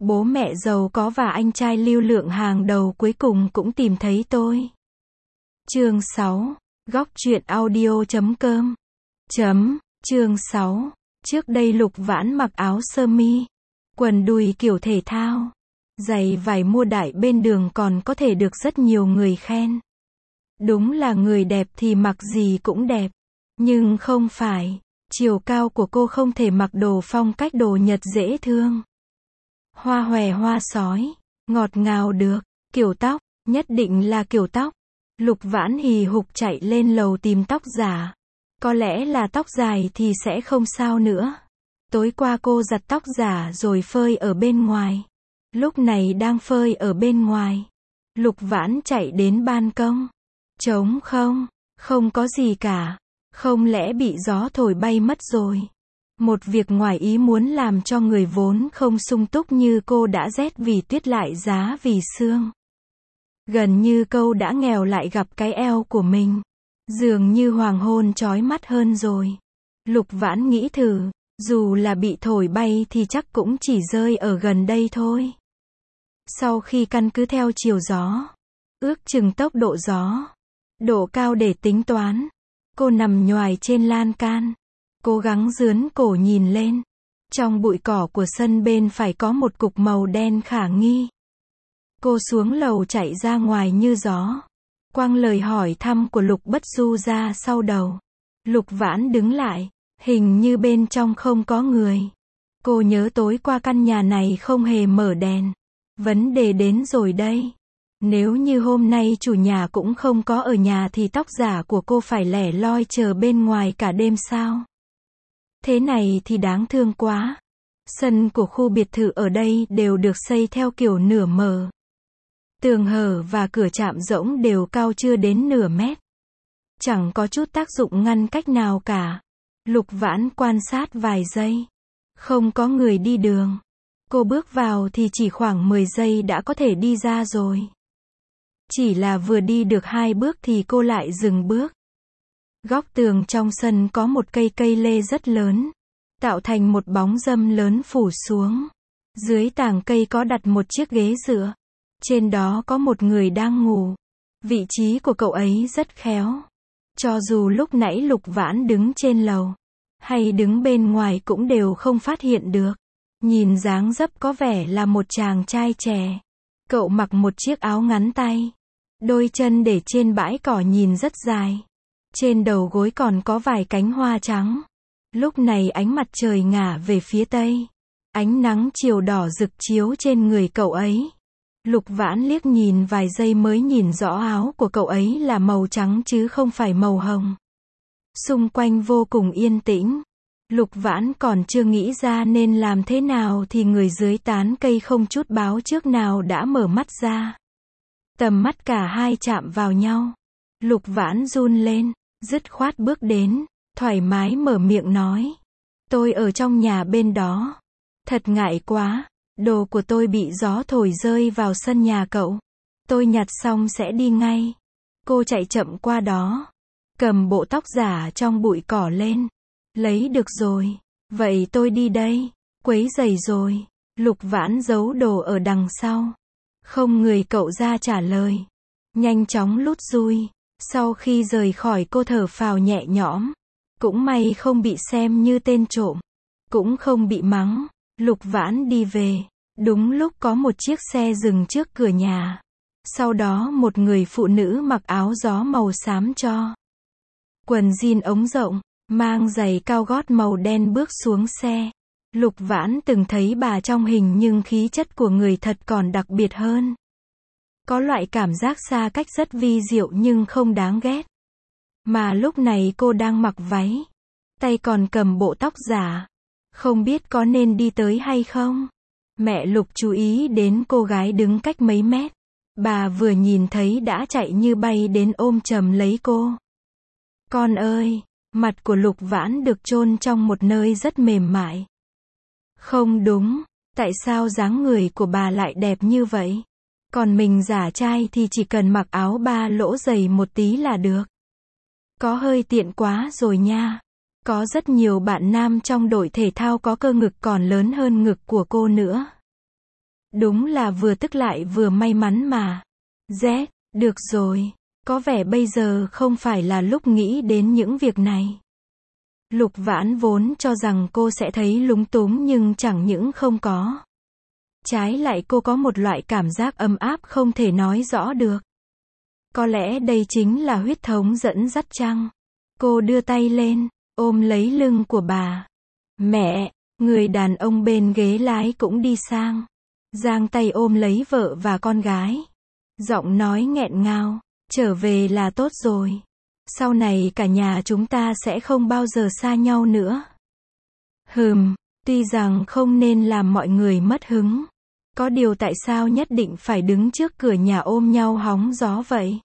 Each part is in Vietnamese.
Bố mẹ giàu có và anh trai lưu lượng hàng đầu cuối cùng cũng tìm thấy tôi. Chương 6. Góc truyện audio.com. Chương 6. Trước đây Lục Vãn mặc áo sơ mi, quần đùi kiểu thể thao, giày vải mua đại bên đường còn có thể được rất nhiều người khen. Đúng là người đẹp thì mặc gì cũng đẹp. Nhưng không phải, chiều cao của cô không thể mặc đồ phong cách đồ Nhật dễ thương, hoa hòe hoa sói, ngọt ngào được. Kiểu tóc, nhất định là kiểu tóc. Lục Vãn hì hục chạy lên lầu tìm tóc giả. Có lẽ là tóc dài thì sẽ không sao nữa. Tối qua cô giặt tóc giả rồi phơi ở bên ngoài. Lúc này đang phơi ở bên ngoài. Lục Vãn chạy đến ban công. Trống không, không có gì cả. Không lẽ bị gió thổi bay mất rồi? Một việc ngoài ý muốn làm cho người vốn không sung túc như cô đã rét vì tuyết lại giá vì sương. Gần như câu đã nghèo lại gặp cái eo của mình. Dường như hoàng hôn chói mắt hơn rồi. Lục Vãn nghĩ thử, dù là bị thổi bay thì chắc cũng chỉ rơi ở gần đây thôi. Sau khi căn cứ theo chiều gió, ước chừng tốc độ gió, độ cao để tính toán, cô nằm nhoài trên lan can, cố gắng dướn cổ nhìn lên. Trong bụi cỏ của sân bên phải có một cục màu đen khả nghi. Cô xuống lầu chạy ra ngoài như gió, quăng lời hỏi thăm của Lục Bất Du ra sau đầu. Lục Vãn đứng lại, hình như bên trong không có người. Cô nhớ tối qua căn nhà này không hề mở đèn. Vấn đề đến rồi đây. Nếu như hôm nay chủ nhà cũng không có ở nhà thì tóc giả của cô phải lẻ loi chờ bên ngoài cả đêm sao? Thế này thì đáng thương quá. Sân của khu biệt thự ở đây đều được xây theo kiểu nửa mở. Tường hở và cửa chạm rỗng đều cao chưa đến nửa mét. Chẳng có chút tác dụng ngăn cách nào cả. Lục Vãn quan sát vài giây. Không có người đi đường. Cô bước vào thì chỉ khoảng 10 giây đã có thể đi ra rồi. Chỉ là vừa đi được 2 bước thì cô lại dừng bước. Góc tường trong sân có một cây lê rất lớn, tạo thành một bóng râm lớn phủ xuống. Dưới tàng cây có đặt một chiếc ghế dựa. Trên đó có một người đang ngủ. Vị trí của cậu ấy rất khéo. Cho dù lúc nãy Lục Vãn đứng trên lầu, hay đứng bên ngoài cũng đều không phát hiện được. Nhìn dáng dấp có vẻ là một chàng trai trẻ. Cậu mặc một chiếc áo ngắn tay. Đôi chân để trên bãi cỏ nhìn rất dài. Trên đầu gối còn có vài cánh hoa trắng. Lúc này ánh mặt trời ngả về phía tây. Ánh nắng chiều đỏ rực chiếu trên người cậu ấy. Lục Vãn liếc nhìn vài giây mới nhìn rõ áo của cậu ấy là màu trắng chứ không phải màu hồng. Xung quanh vô cùng yên tĩnh. Lục Vãn còn chưa nghĩ ra nên làm thế nào thì người dưới tán cây không chút báo trước nào đã mở mắt ra. Tầm mắt cả hai chạm vào nhau. Lục Vãn run lên, dứt khoát bước đến, thoải mái mở miệng nói. Tôi ở trong nhà bên đó. Thật ngại quá, đồ của tôi bị gió thổi rơi vào sân nhà cậu. Tôi nhặt xong sẽ đi ngay. Cô chạy chậm qua đó, cầm bộ tóc giả trong bụi cỏ lên. Lấy được rồi, vậy tôi đi đây. Quấy rầy rồi. Lục Vãn giấu đồ ở đằng sau. Không người cậu ra trả lời. Nhanh chóng lút lui. Sau khi rời khỏi cô thở phào nhẹ nhõm. Cũng may không bị xem như tên trộm. Cũng không bị mắng. Lục Vãn đi về. Đúng lúc có một chiếc xe dừng trước cửa nhà. Sau đó một người phụ nữ mặc áo gió màu xám cho. Quần jean ống rộng, mang giày cao gót màu đen bước xuống xe. Lục Vãn từng thấy bà trong hình nhưng khí chất của người thật còn đặc biệt hơn. Có loại cảm giác xa cách rất vi diệu nhưng không đáng ghét. Mà lúc này cô đang mặc váy, tay còn cầm bộ tóc giả. Không biết có nên đi tới hay không? Mẹ Lục chú ý đến cô gái đứng cách mấy mét. Bà vừa nhìn thấy đã chạy như bay đến ôm chầm lấy cô. Con ơi! Mặt của Lục Vãn được chôn trong một nơi rất mềm mại. Không đúng, tại sao dáng người của bà lại đẹp như vậy? Còn mình giả trai thì chỉ cần mặc áo ba lỗ dày một tí là được. Có hơi tiện quá rồi nha. Có rất nhiều bạn nam trong đội thể thao có cơ ngực còn lớn hơn ngực của cô nữa. Đúng là vừa tức lại vừa may mắn mà. Z, được rồi. Có vẻ bây giờ không phải là lúc nghĩ đến những việc này. Lục Vãn vốn cho rằng cô sẽ thấy lúng túng nhưng chẳng những không có. Trái lại cô có một loại cảm giác ấm áp không thể nói rõ được. Có lẽ đây chính là huyết thống dẫn dắt chăng? Cô đưa tay lên, ôm lấy lưng của bà. Mẹ, người đàn ông bên ghế lái cũng đi sang. Giang tay ôm lấy vợ và con gái. Giọng nói nghẹn ngào, trở về là tốt rồi. Sau này cả nhà chúng ta sẽ không bao giờ xa nhau nữa. Tuy rằng không nên làm mọi người mất hứng. Có điều tại sao nhất định phải đứng trước cửa nhà ôm nhau hóng gió vậy?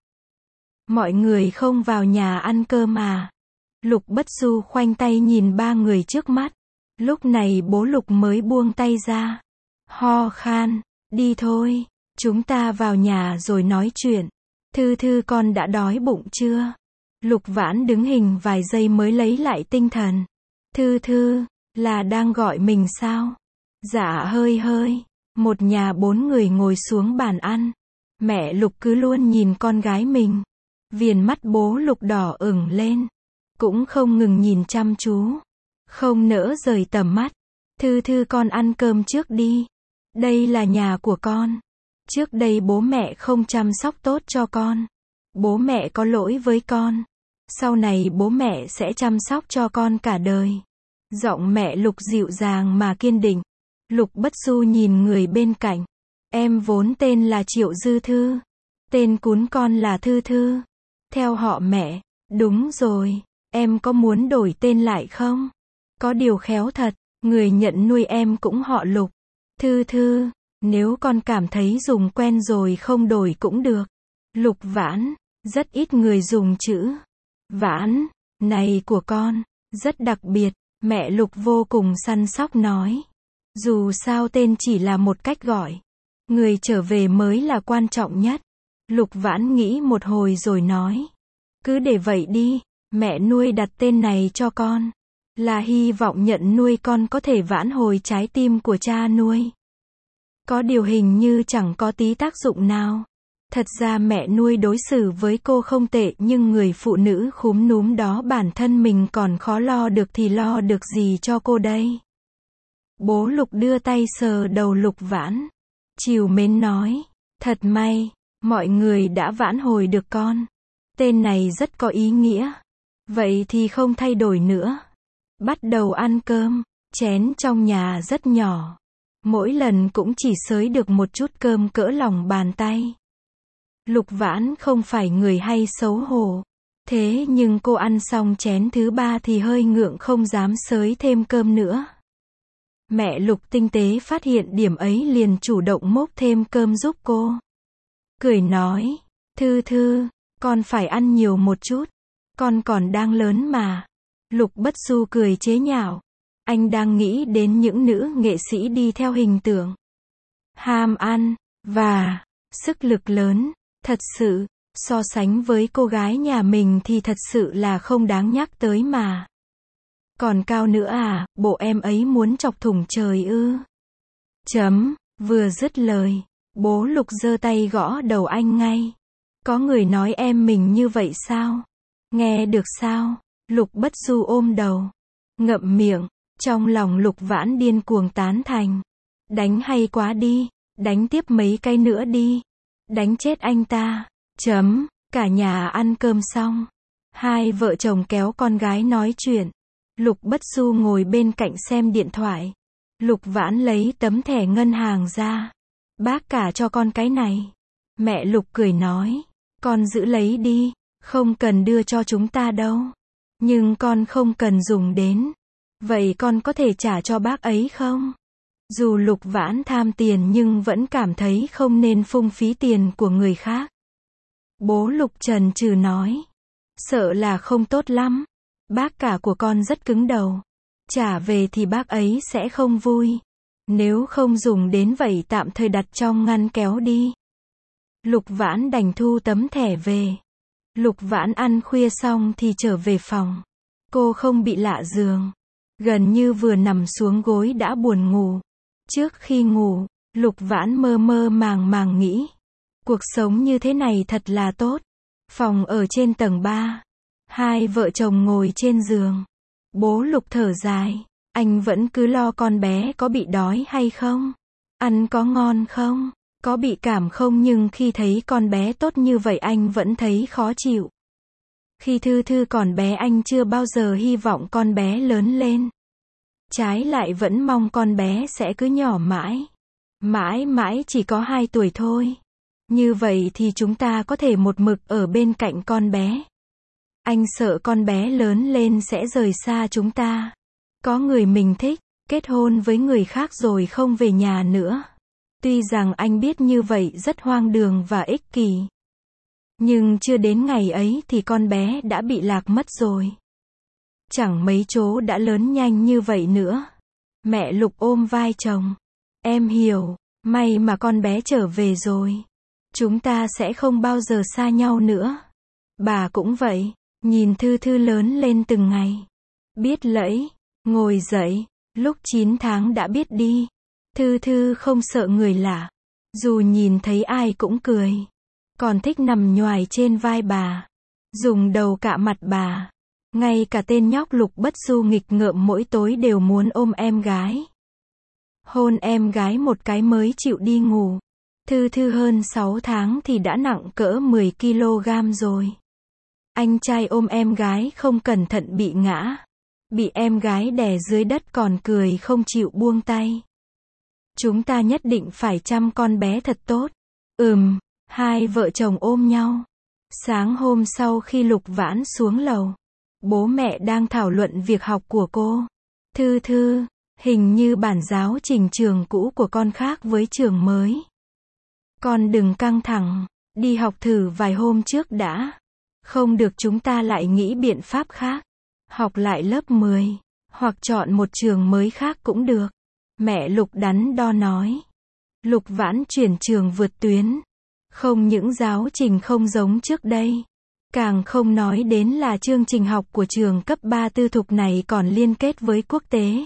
Mọi người không vào nhà ăn cơm à? Lục Bất Du khoanh tay nhìn ba người trước mắt. Lúc này bố Lục mới buông tay ra. Ho khan, đi thôi, chúng ta vào nhà rồi nói chuyện. Thư Thư con đã đói bụng chưa? Lục Vãn đứng hình vài giây mới lấy lại tinh thần. Thư Thư, là đang gọi mình sao? Dạ hơi. Một nhà 4 người ngồi xuống bàn ăn. Mẹ Lục cứ luôn nhìn con gái mình. Viền mắt bố Lục đỏ ửng lên. Cũng không ngừng nhìn chăm chú. Không nỡ rời tầm mắt. Thư Thư con ăn cơm trước đi. Đây là nhà của con. Trước đây bố mẹ không chăm sóc tốt cho con. Bố mẹ có lỗi với con. Sau này bố mẹ sẽ chăm sóc cho con cả đời. Giọng mẹ Lục dịu dàng mà kiên định. Lục Bất Du nhìn người bên cạnh. Em vốn tên là Triệu Dư Thư. Tên cún con là Thư Thư. Theo họ mẹ. Đúng rồi. Em có muốn đổi tên lại không? Có điều khéo thật. Người nhận nuôi em cũng họ Lục. Thư Thư. Nếu con cảm thấy dùng quen rồi không đổi cũng được. Lục Vãn. Rất ít người dùng chữ Vãn này của con. Rất đặc biệt. Mẹ Lục vô cùng săn sóc nói. Dù sao tên chỉ là một cách gọi. Người trở về mới là quan trọng nhất. Lục Vãn nghĩ một hồi rồi nói. Cứ để vậy đi. Mẹ nuôi đặt tên này cho con. Là hy vọng nhận nuôi con có thể vãn hồi trái tim của cha nuôi. Có điều hình như chẳng có tí tác dụng nào. Thật ra mẹ nuôi đối xử với cô không tệ nhưng người phụ nữ khúm núm đó bản thân mình còn khó lo được thì lo được gì cho cô đây. Bố Lục đưa tay sờ đầu Lục Vãn. Trìu mến nói. Thật may, mọi người đã vãn hồi được con. Tên này rất có ý nghĩa. Vậy thì không thay đổi nữa. Bắt đầu ăn cơm. Chén trong nhà rất nhỏ. Mỗi lần cũng chỉ xới được một chút cơm cỡ lòng bàn tay. Lục Vãn không phải người hay xấu hổ. Thế nhưng cô ăn xong chén thứ 3 thì hơi ngượng không dám xới thêm cơm nữa. Mẹ Lục tinh tế phát hiện điểm ấy liền chủ động múc thêm cơm giúp cô. Cười nói. Thư Thư, con phải ăn nhiều một chút. Con còn đang lớn mà. Lục Bất Du cười chế nhạo. Anh đang nghĩ đến những nữ nghệ sĩ đi theo hình tượng. Ham ăn, và sức lực lớn. Thật sự, so sánh với cô gái nhà mình thì thật sự là không đáng nhắc tới mà. Còn cao nữa à, bộ em ấy muốn chọc thủng trời ư. Vừa dứt lời, bố Lục giơ tay gõ đầu anh ngay. Có người nói em mình như vậy sao? Nghe được sao? Lục Bất Du ôm đầu. Ngậm miệng, trong lòng Lục Vãn điên cuồng tán thành. Đánh hay quá đi, đánh tiếp mấy cái nữa đi. Đánh chết anh ta. Cả nhà ăn cơm xong. Hai vợ chồng kéo con gái nói chuyện. Lục Bất Du ngồi bên cạnh xem điện thoại. Lục Vãn lấy tấm thẻ ngân hàng ra. Bác cả cho con cái này. Mẹ Lục cười nói. Con giữ lấy đi. Không cần đưa cho chúng ta đâu. Nhưng con không cần dùng đến. Vậy con có thể trả cho bác ấy không? Dù Lục Vãn tham tiền nhưng vẫn cảm thấy không nên phung phí tiền của người khác. Bố Lục chần chừ nói. Sợ là không tốt lắm. Bác cả của con rất cứng đầu. Trả về thì bác ấy sẽ không vui. Nếu không dùng đến vậy tạm thời đặt trong ngăn kéo đi. Lục Vãn đành thu tấm thẻ về. Lục Vãn ăn khuya xong thì trở về phòng. Cô không bị lạ giường. Gần như vừa nằm xuống gối đã buồn ngủ. Trước khi ngủ, Lục Vãn mơ mơ màng màng nghĩ. Cuộc sống như thế này thật là tốt. Phòng ở trên tầng 3. Hai vợ chồng ngồi trên giường. Bố Lục thở dài. Anh vẫn cứ lo con bé có bị đói hay không? Ăn có ngon không? Có bị cảm không? Nhưng khi thấy con bé tốt như vậy anh vẫn thấy khó chịu. Khi Thư Thư còn bé anh chưa bao giờ hy vọng con bé lớn lên. Trái lại vẫn mong con bé sẽ cứ nhỏ mãi. Mãi mãi chỉ có 2 tuổi thôi. Như vậy thì chúng ta có thể một mực ở bên cạnh con bé. Anh sợ con bé lớn lên sẽ rời xa chúng ta. Có người mình thích, kết hôn với người khác rồi không về nhà nữa. Tuy rằng anh biết như vậy rất hoang đường và ích kỷ. Nhưng chưa đến ngày ấy thì con bé đã bị lạc mất rồi. Chẳng mấy chố đã lớn nhanh như vậy nữa. Mẹ Lục ôm vai chồng. Em hiểu, may mà con bé trở về rồi. Chúng ta sẽ không bao giờ xa nhau nữa. Bà cũng vậy, nhìn Thư Thư lớn lên từng ngày. Biết lẫy, ngồi dậy, lúc 9 tháng đã biết đi. Thư Thư không sợ người lạ. Dù nhìn thấy ai cũng cười. Còn thích nằm nhoài trên vai bà. Dùng đầu cạ mặt bà. Ngay cả tên nhóc Lục Bất Du nghịch ngợm mỗi tối đều muốn ôm em gái. Hôn em gái một cái mới chịu đi ngủ. Thư Thư hơn 6 tháng thì đã nặng cỡ 10 kg rồi. Anh trai ôm em gái không cẩn thận bị ngã. Bị em gái đè dưới đất còn cười không chịu buông tay. Chúng ta nhất định phải chăm con bé thật tốt. Hai vợ chồng ôm nhau. Sáng hôm sau khi Lục Vãn xuống lầu, bố mẹ đang thảo luận việc học của cô. Thư Thư, hình như bản giáo trình trường cũ của con khác với trường mới. Con đừng căng thẳng, đi học thử vài hôm trước đã. Không được chúng ta lại nghĩ biện pháp khác. Học lại lớp 10, hoặc chọn một trường mới khác cũng được. Mẹ Lục đắn đo nói. Lục Vãn chuyển trường vượt tuyến. Không những giáo trình không giống trước đây. Càng không nói đến là chương trình học của trường cấp 3 tư thục này còn liên kết với quốc tế.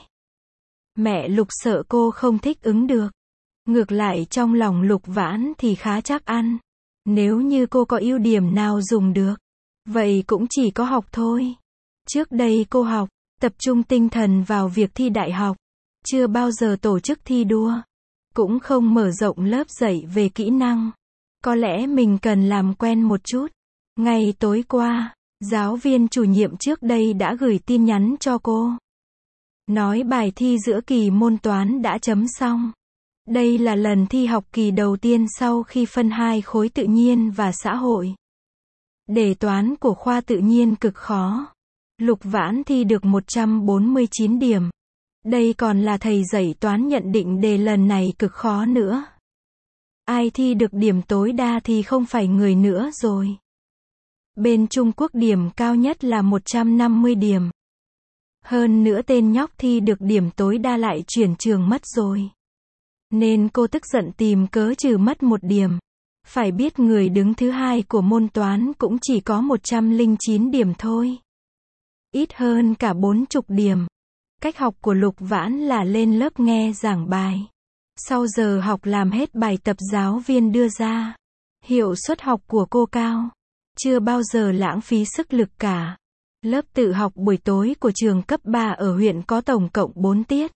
Mẹ Lục sợ cô không thích ứng được. Ngược lại trong lòng Lục Vãn thì khá chắc ăn. Nếu như cô có ưu điểm nào dùng được, vậy cũng chỉ có học thôi. Trước đây cô học, tập trung tinh thần vào việc thi đại học. Chưa bao giờ tổ chức thi đua. Cũng không mở rộng lớp dạy về kỹ năng. Có lẽ mình cần làm quen một chút. Ngày tối qua, giáo viên chủ nhiệm trước đây đã gửi tin nhắn cho cô. Nói bài thi giữa kỳ môn toán đã chấm xong. Đây là lần thi học kỳ đầu tiên sau khi phân 2 khối tự nhiên và xã hội. Đề toán của khoa tự nhiên cực khó. Lục Vãn thi được 149 điểm. Đây còn là thầy dạy toán nhận định đề lần này cực khó nữa. Ai thi được điểm tối đa thì không phải người nữa rồi. Bên Trung Quốc điểm cao nhất là 150 điểm. Hơn nữa tên nhóc thi được điểm tối đa lại chuyển trường mất rồi. Nên cô tức giận tìm cớ trừ mất 1 điểm. Phải biết người đứng thứ 2 của môn toán cũng chỉ có 109 điểm thôi. Ít hơn cả 40 điểm. Cách học của Lục Vãn là lên lớp nghe giảng bài. Sau giờ học làm hết bài tập giáo viên đưa ra. Hiệu suất học của cô cao. Chưa bao giờ lãng phí sức lực cả. Lớp tự học buổi tối của trường cấp 3 ở huyện có tổng cộng 4 tiết.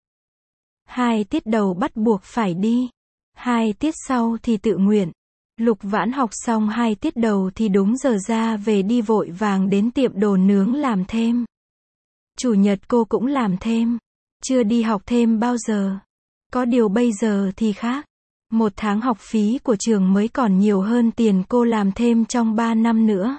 2 tiết đầu bắt buộc phải đi. 2 tiết sau thì tự nguyện. Lục Vãn học xong 2 tiết đầu thì đúng giờ ra về đi vội vàng đến tiệm đồ nướng làm thêm. Chủ nhật cô cũng làm thêm. Chưa đi học thêm bao giờ. Có điều bây giờ thì khác. 1 tháng học phí của trường mới còn nhiều hơn tiền cô làm thêm trong 3 năm nữa.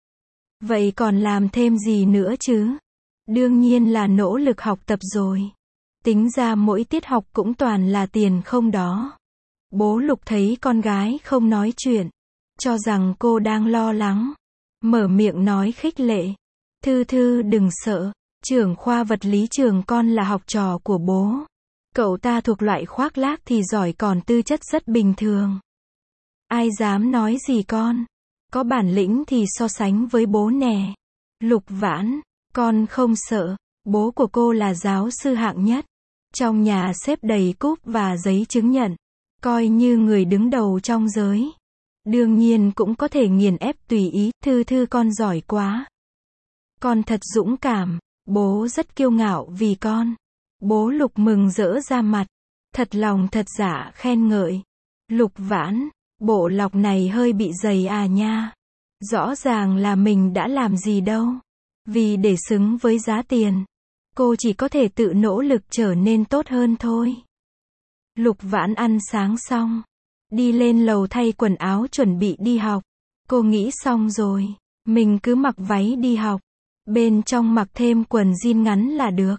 Vậy còn làm thêm gì nữa chứ? Đương nhiên là nỗ lực học tập rồi. Tính ra mỗi tiết học cũng toàn là tiền không đó. Bố Lục thấy con gái không nói chuyện. Cho rằng cô đang lo lắng. Mở miệng nói khích lệ. Thư Thư đừng sợ. Trưởng khoa vật lý trường con là học trò của bố. Cậu ta thuộc loại khoác lác thì giỏi còn tư chất rất bình thường. Ai dám nói gì con? Có bản lĩnh thì so sánh với bố nè. Lục Vãn, con không sợ. Bố của cô là giáo sư hạng nhất. Trong nhà xếp đầy cúp và giấy chứng nhận. Coi như người đứng đầu trong giới. Đương nhiên cũng có thể nghiền ép tùy ý, Thư Thư con giỏi quá. Con thật dũng cảm, bố rất kiêu ngạo vì con. Bố Lục mừng rỡ ra mặt, thật lòng thật dạ khen ngợi. Lục Vãn, bộ lọc này hơi bị dày à nha. Rõ ràng là mình đã làm gì đâu. Vì để xứng với giá tiền, cô chỉ có thể tự nỗ lực trở nên tốt hơn thôi. Lục Vãn ăn sáng xong, đi lên lầu thay quần áo chuẩn bị đi học. Cô nghĩ xong rồi, mình cứ mặc váy đi học. Bên trong mặc thêm quần jean ngắn là được.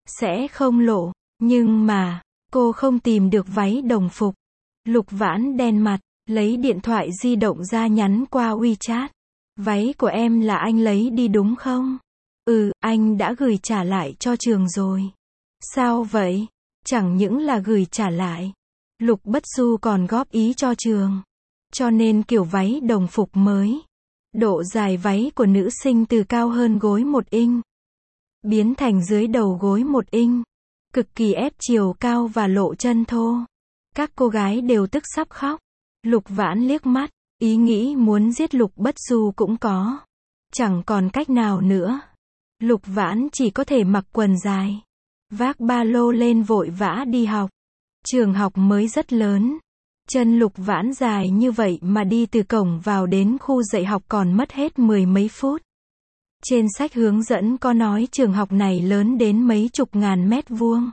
Sẽ không lộ. Nhưng mà, cô không tìm được váy đồng phục. Lục Vãn đen mặt, lấy điện thoại di động ra nhắn qua WeChat. Váy của em là anh lấy đi đúng không? Ừ, anh đã gửi trả lại cho trường rồi. Sao vậy? Chẳng những là gửi trả lại. Lục Bất Du còn góp ý cho trường. Cho nên kiểu váy đồng phục mới. Độ dài váy của nữ sinh từ cao hơn gối 1 inch, biến thành dưới đầu gối 1 inch. Cực kỳ ép chiều cao và lộ chân thô. Các cô gái đều tức sắp khóc. Lục Vãn liếc mắt, ý nghĩ muốn giết Lục Bất Du cũng có. Chẳng còn cách nào nữa. Lục Vãn chỉ có thể mặc quần dài, vác ba lô lên vội vã đi học. Trường học mới rất lớn. Chân Lục Vãn dài như vậy mà đi từ cổng vào đến khu dạy học còn mất hết 10 mấy phút. Trên sách hướng dẫn có nói trường học này lớn đến mấy chục ngàn mét vuông.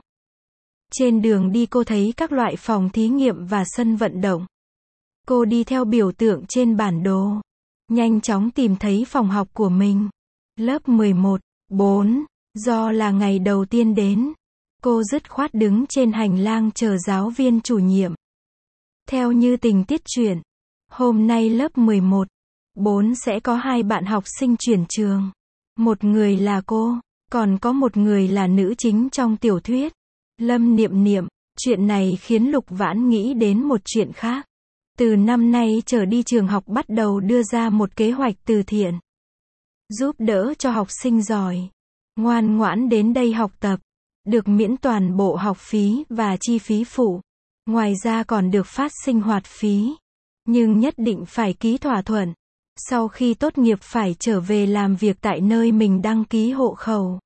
Trên đường đi cô thấy các loại phòng thí nghiệm và sân vận động. Cô đi theo biểu tượng trên bản đồ, nhanh chóng tìm thấy phòng học của mình. Lớp 11, 4, do là ngày đầu tiên đến, cô dứt khoát đứng trên hành lang chờ giáo viên chủ nhiệm. Theo như tình tiết truyện, hôm nay lớp 11, 4 sẽ có 2 bạn học sinh chuyển trường. Một người là cô, còn có một người là nữ chính trong tiểu thuyết, Lâm Niệm Niệm. Chuyện này khiến Lục Vãn nghĩ đến một chuyện khác. Từ năm nay trở đi trường học bắt đầu đưa ra một kế hoạch từ thiện, giúp đỡ cho học sinh giỏi, ngoan ngoãn đến đây học tập, được miễn toàn bộ học phí và chi phí phụ. Ngoài ra còn được phát sinh hoạt phí. Nhưng nhất định phải ký thỏa thuận. Sau khi tốt nghiệp phải trở về làm việc tại nơi mình đăng ký hộ khẩu.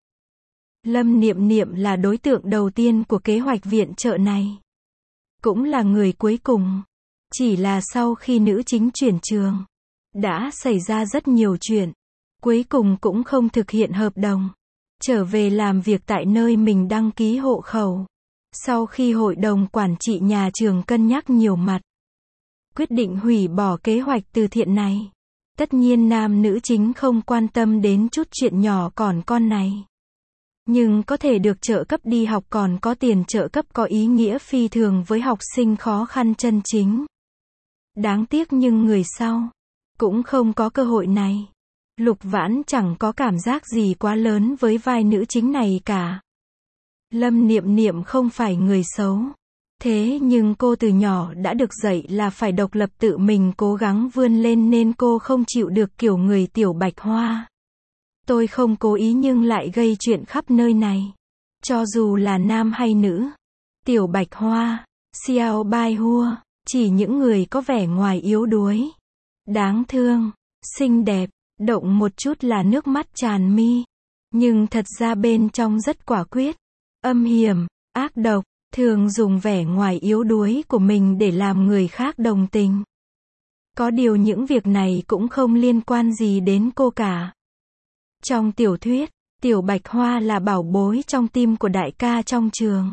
Lâm Niệm Niệm là đối tượng đầu tiên của kế hoạch viện trợ này. Cũng là người cuối cùng. Chỉ là sau khi nữ chính chuyển trường, đã xảy ra rất nhiều chuyện. Cuối cùng cũng không thực hiện hợp đồng. Trở về làm việc tại nơi mình đăng ký hộ khẩu. Sau khi hội đồng quản trị nhà trường cân nhắc nhiều mặt, quyết định hủy bỏ kế hoạch từ thiện này. Tất nhiên nam nữ chính không quan tâm đến chút chuyện nhỏ còn con này. Nhưng có thể được trợ cấp đi học còn có tiền trợ cấp có ý nghĩa phi thường với học sinh khó khăn chân chính. Đáng tiếc nhưng người sau cũng không có cơ hội này. Lục Vãn chẳng có cảm giác gì quá lớn với vai nữ chính này cả. Lâm Niệm Niệm không phải người xấu. Thế nhưng cô từ nhỏ đã được dạy là phải độc lập tự mình cố gắng vươn lên nên cô không chịu được kiểu người Tiểu Bạch Hoa. Tôi không cố ý nhưng lại gây chuyện khắp nơi này. Cho dù là nam hay nữ. Tiểu Bạch Hoa, Xiao Bai Hua, chỉ những người có vẻ ngoài yếu đuối, đáng thương, xinh đẹp, động một chút là nước mắt tràn mi. Nhưng thật ra bên trong rất quả quyết, âm hiểm, ác độc, thường dùng vẻ ngoài yếu đuối của mình để làm người khác đồng tình. Có điều những việc này cũng không liên quan gì đến cô cả. Trong tiểu thuyết, Tiểu Bạch Hoa là bảo bối trong tim của đại ca trong trường.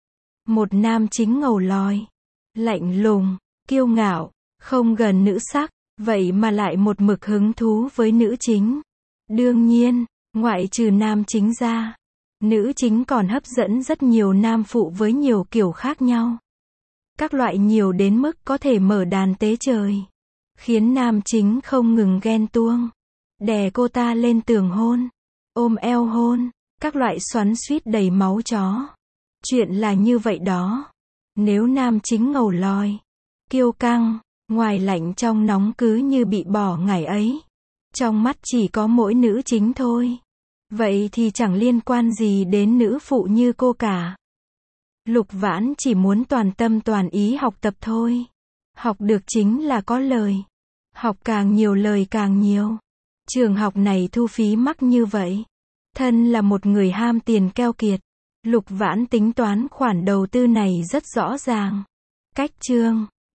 Một nam chính ngầu lòi, lạnh lùng, kiêu ngạo, không gần nữ sắc, vậy mà lại một mực hứng thú với nữ chính. Đương nhiên, ngoại trừ nam chính ra, nữ chính còn hấp dẫn rất nhiều nam phụ với nhiều kiểu khác nhau. Các loại nhiều đến mức có thể mở đàn tế trời. Khiến nam chính không ngừng ghen tuông. Đè cô ta lên tường hôn. Ôm eo hôn. Các loại xoắn xuýt đầy máu chó. Chuyện là như vậy đó. Nếu nam chính ngầu lòi, kiêu căng, ngoài lạnh trong nóng cứ như bị bỏ ngày ấy. Trong mắt chỉ có mỗi nữ chính thôi. Vậy thì chẳng liên quan gì đến nữ phụ như cô cả. Lục Vãn chỉ muốn toàn tâm toàn ý học tập thôi. Học được chính là có lời. Học càng nhiều lời càng nhiều. Trường học này thu phí mắc như vậy. Thân là một người ham tiền keo kiệt. Lục Vãn tính toán khoản đầu tư này rất rõ ràng. Cách chương